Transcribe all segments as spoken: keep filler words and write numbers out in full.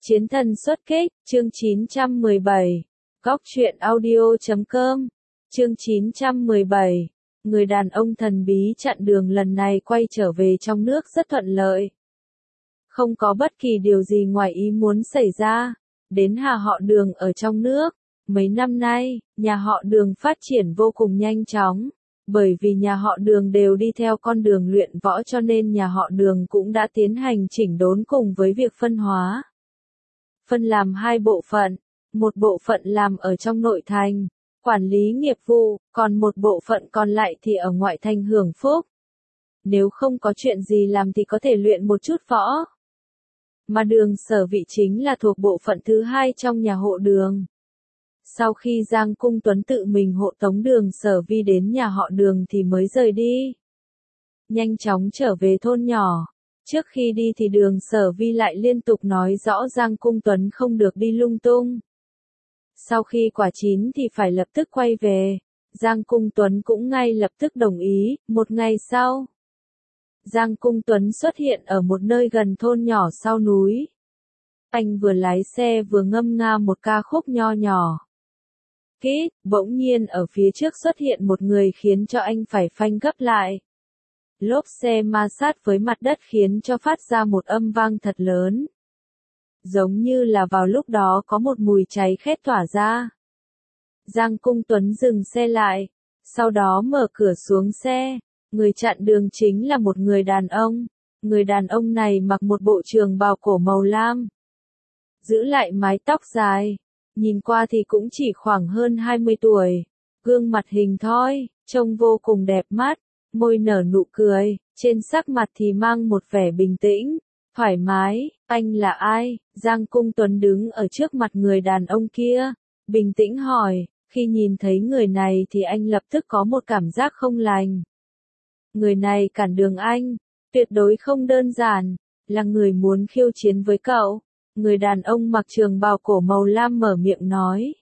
Chiến thần xuất kích, chương chín trăm mười bảy. Góc truyện audio chấm com. Chương chín trăm mười bảy. Người đàn ông thần bí chặn đường lần này quay trở về trong nước rất thuận lợi. Không có bất kỳ điều gì ngoài ý muốn xảy ra. Đến nhà họ Đường ở trong nước. Mấy năm nay, nhà họ Đường phát triển vô cùng nhanh chóng. Bởi vì nhà họ Đường đều đi theo con đường luyện võ cho nên nhà họ Đường cũng đã tiến hành chỉnh đốn cùng với việc phân hóa. Phân làm hai bộ phận, một bộ phận làm ở trong nội thành, quản lý nghiệp vụ, còn một bộ phận còn lại thì ở ngoại thành hưởng phúc. Nếu không có chuyện gì làm thì có thể luyện một chút võ. Mà Đường Sở Vi chính là thuộc bộ phận thứ hai trong nhà hộ Đường. Sau khi Giang Cung Tuấn tự mình hộ tống Đường Sở Vi đến nhà họ Đường thì mới rời đi. Nhanh chóng trở về thôn nhỏ. Trước khi đi thì Đường Sở Vi lại liên tục nói rõ Giang Cung Tuấn không được đi lung tung. Sau khi quả chín thì phải lập tức quay về. Giang Cung Tuấn cũng ngay lập tức đồng ý. Một ngày sau, Giang Cung Tuấn xuất hiện ở một nơi gần thôn nhỏ sau núi. Anh vừa lái xe vừa ngâm nga một ca khúc nho nhỏ. Kít, bỗng nhiên ở phía trước xuất hiện một người khiến cho anh phải phanh gấp lại. Lốp xe ma sát với mặt đất khiến cho phát ra một âm vang thật lớn. Giống như là vào lúc đó có một mùi cháy khét tỏa ra. Giang Cung Tuấn dừng xe lại, sau đó mở cửa xuống xe. Người chặn đường chính là một người đàn ông. Người đàn ông này mặc một bộ trường bào cổ màu lam. Giữ lại mái tóc dài. Nhìn qua thì cũng chỉ khoảng hơn hai mươi tuổi. Gương mặt hình thoi, trông vô cùng đẹp mắt. Môi nở nụ cười, trên sắc mặt thì mang một vẻ bình tĩnh, thoải mái. Anh là ai? Giang Cung Tuấn đứng ở trước mặt người đàn ông kia, bình tĩnh hỏi. Khi nhìn thấy người này thì anh lập tức có một cảm giác không lành. Người này cản đường anh, tuyệt đối không đơn giản, là người muốn khiêu chiến với cậu. Người đàn ông mặc trường bào cổ màu lam mở miệng nói.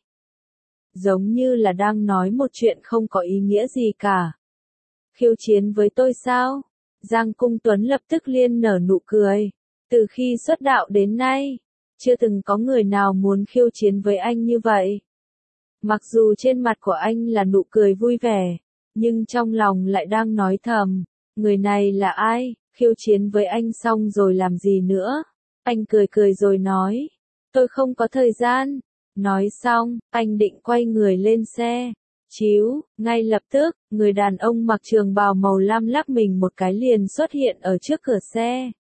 Giống như là đang nói một chuyện không có ý nghĩa gì cả. Khiêu chiến với tôi sao? Giang Cung Tuấn lập tức liên nở nụ cười. Từ khi xuất đạo đến nay, chưa từng có người nào muốn khiêu chiến với anh như vậy. Mặc dù trên mặt của anh là nụ cười vui vẻ, nhưng trong lòng lại đang nói thầm, người này là ai, khiêu chiến với anh xong rồi làm gì nữa? Anh cười cười rồi nói, tôi không có thời gian. Nói xong, anh định quay người lên xe. Chíu, ngay lập tức, người đàn ông mặc trường bào màu lam lắc mình một cái liền xuất hiện ở trước cửa xe.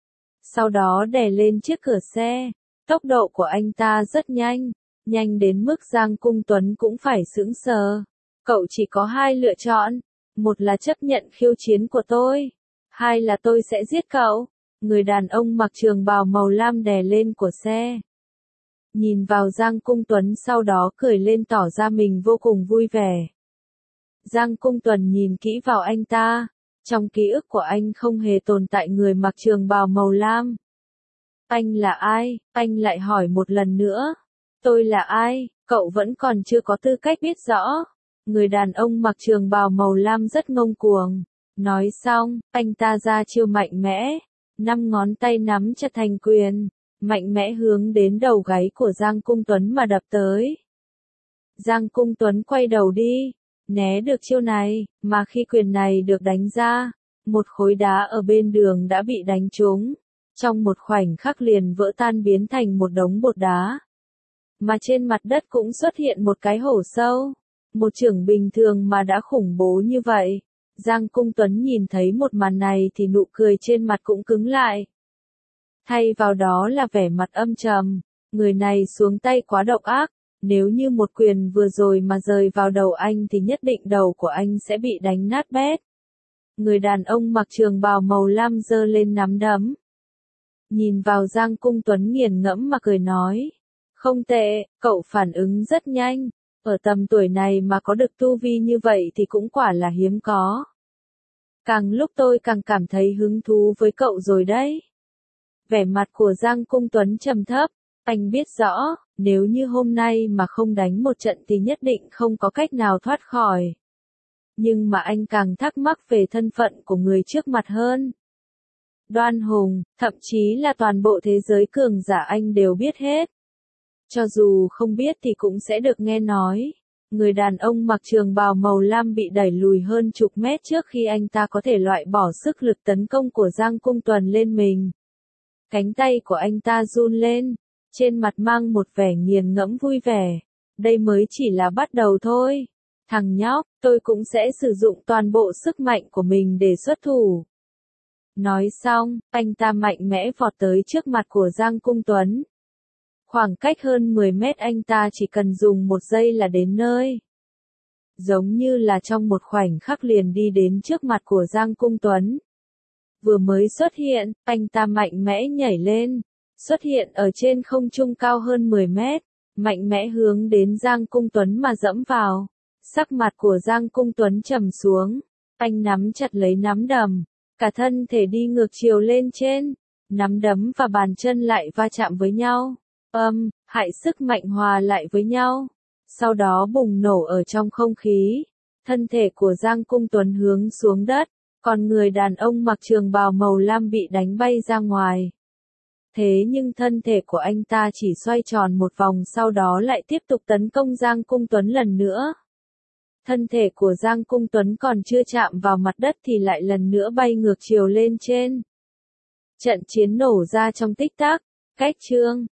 Sau đó đè lên chiếc cửa xe. Tốc độ của anh ta rất nhanh, nhanh đến mức Giang Cung Tuấn cũng phải sững sờ. Cậu chỉ có hai lựa chọn, một là chấp nhận khiêu chiến của tôi, hai là tôi sẽ giết cậu. Người đàn ông mặc trường bào màu lam đè lên của xe. Nhìn vào Giang Cung Tuấn sau đó cười lên tỏ ra mình vô cùng vui vẻ. Giang Cung Tuấn nhìn kỹ vào anh ta. Trong ký ức của anh không hề tồn tại người mặc trường bào màu lam. Anh là ai? Anh lại hỏi một lần nữa. Tôi là ai? Cậu vẫn còn chưa có tư cách biết rõ. Người đàn ông mặc trường bào màu lam rất ngông cuồng. Nói xong, anh ta ra chiêu mạnh mẽ. Năm ngón tay nắm chặt thành quyền. Mạnh mẽ hướng đến đầu gáy của Giang Cung Tuấn mà đập tới. Giang Cung Tuấn quay đầu đi, né được chiêu này, mà khi quyền này được đánh ra, một khối đá ở bên đường đã bị đánh trúng. Trong một khoảnh khắc liền vỡ tan biến thành một đống bột đá. Mà trên mặt đất cũng xuất hiện một cái hổ sâu. Một chưởng bình thường mà đã khủng bố như vậy. Giang Cung Tuấn nhìn thấy một màn này thì nụ cười trên mặt cũng cứng lại. Thay vào đó là vẻ mặt âm trầm, người này xuống tay quá độc ác, nếu như một quyền vừa rồi mà rơi vào đầu anh thì nhất định đầu của anh sẽ bị đánh nát bét. Người đàn ông mặc trường bào màu lam giơ lên nắm đấm. Nhìn vào Giang Cung Tuấn nghiền ngẫm mà cười nói, không tệ, cậu phản ứng rất nhanh, ở tầm tuổi này mà có được tu vi như vậy thì cũng quả là hiếm có. Càng lúc tôi càng cảm thấy hứng thú với cậu rồi đấy. Vẻ mặt của Giang Cung Tuấn trầm thấp, anh biết rõ, nếu như hôm nay mà không đánh một trận thì nhất định không có cách nào thoát khỏi. Nhưng mà anh càng thắc mắc về thân phận của người trước mặt hơn. đoan hùng, thậm chí là toàn bộ thế giới cường giả anh đều biết hết. Cho dù không biết thì cũng sẽ được nghe nói. Người đàn ông mặc trường bào màu lam bị đẩy lùi hơn chục mét trước khi anh ta có thể loại bỏ sức lực tấn công của Giang Cung Tuấn lên mình. Cánh tay của anh ta run lên, trên mặt mang một vẻ nghiền ngẫm vui vẻ. Đây mới chỉ là bắt đầu thôi. Thằng nhóc, tôi cũng sẽ sử dụng toàn bộ sức mạnh của mình để xuất thủ. Nói xong, anh ta mạnh mẽ vọt tới trước mặt của Giang Cung Tuấn. Khoảng cách hơn mười mét anh ta chỉ cần dùng một giây là đến nơi. Giống như là trong một khoảnh khắc liền đi đến trước mặt của Giang Cung Tuấn. Vừa mới xuất hiện, anh ta mạnh mẽ nhảy lên, xuất hiện ở trên không trung cao hơn mười mét, mạnh mẽ hướng đến Giang Cung Tuấn mà dẫm vào. Sắc mặt của Giang Cung Tuấn trầm xuống, anh nắm chặt lấy nắm đấm, cả thân thể đi ngược chiều lên trên, nắm đấm và bàn chân lại va chạm với nhau. Âm, hại sức mạnh hòa lại với nhau, sau đó bùng nổ ở trong không khí. Thân thể của Giang Cung Tuấn hướng xuống đất, còn người đàn ông mặc trường bào màu lam bị đánh bay ra ngoài. Thế nhưng thân thể của anh ta chỉ xoay tròn một vòng sau đó lại tiếp tục tấn công Giang Cung Tuấn lần nữa. Thân thể của Giang Cung Tuấn còn chưa chạm vào mặt đất thì lại lần nữa bay ngược chiều lên trên. Trận chiến nổ ra trong tích tắc, cách chương.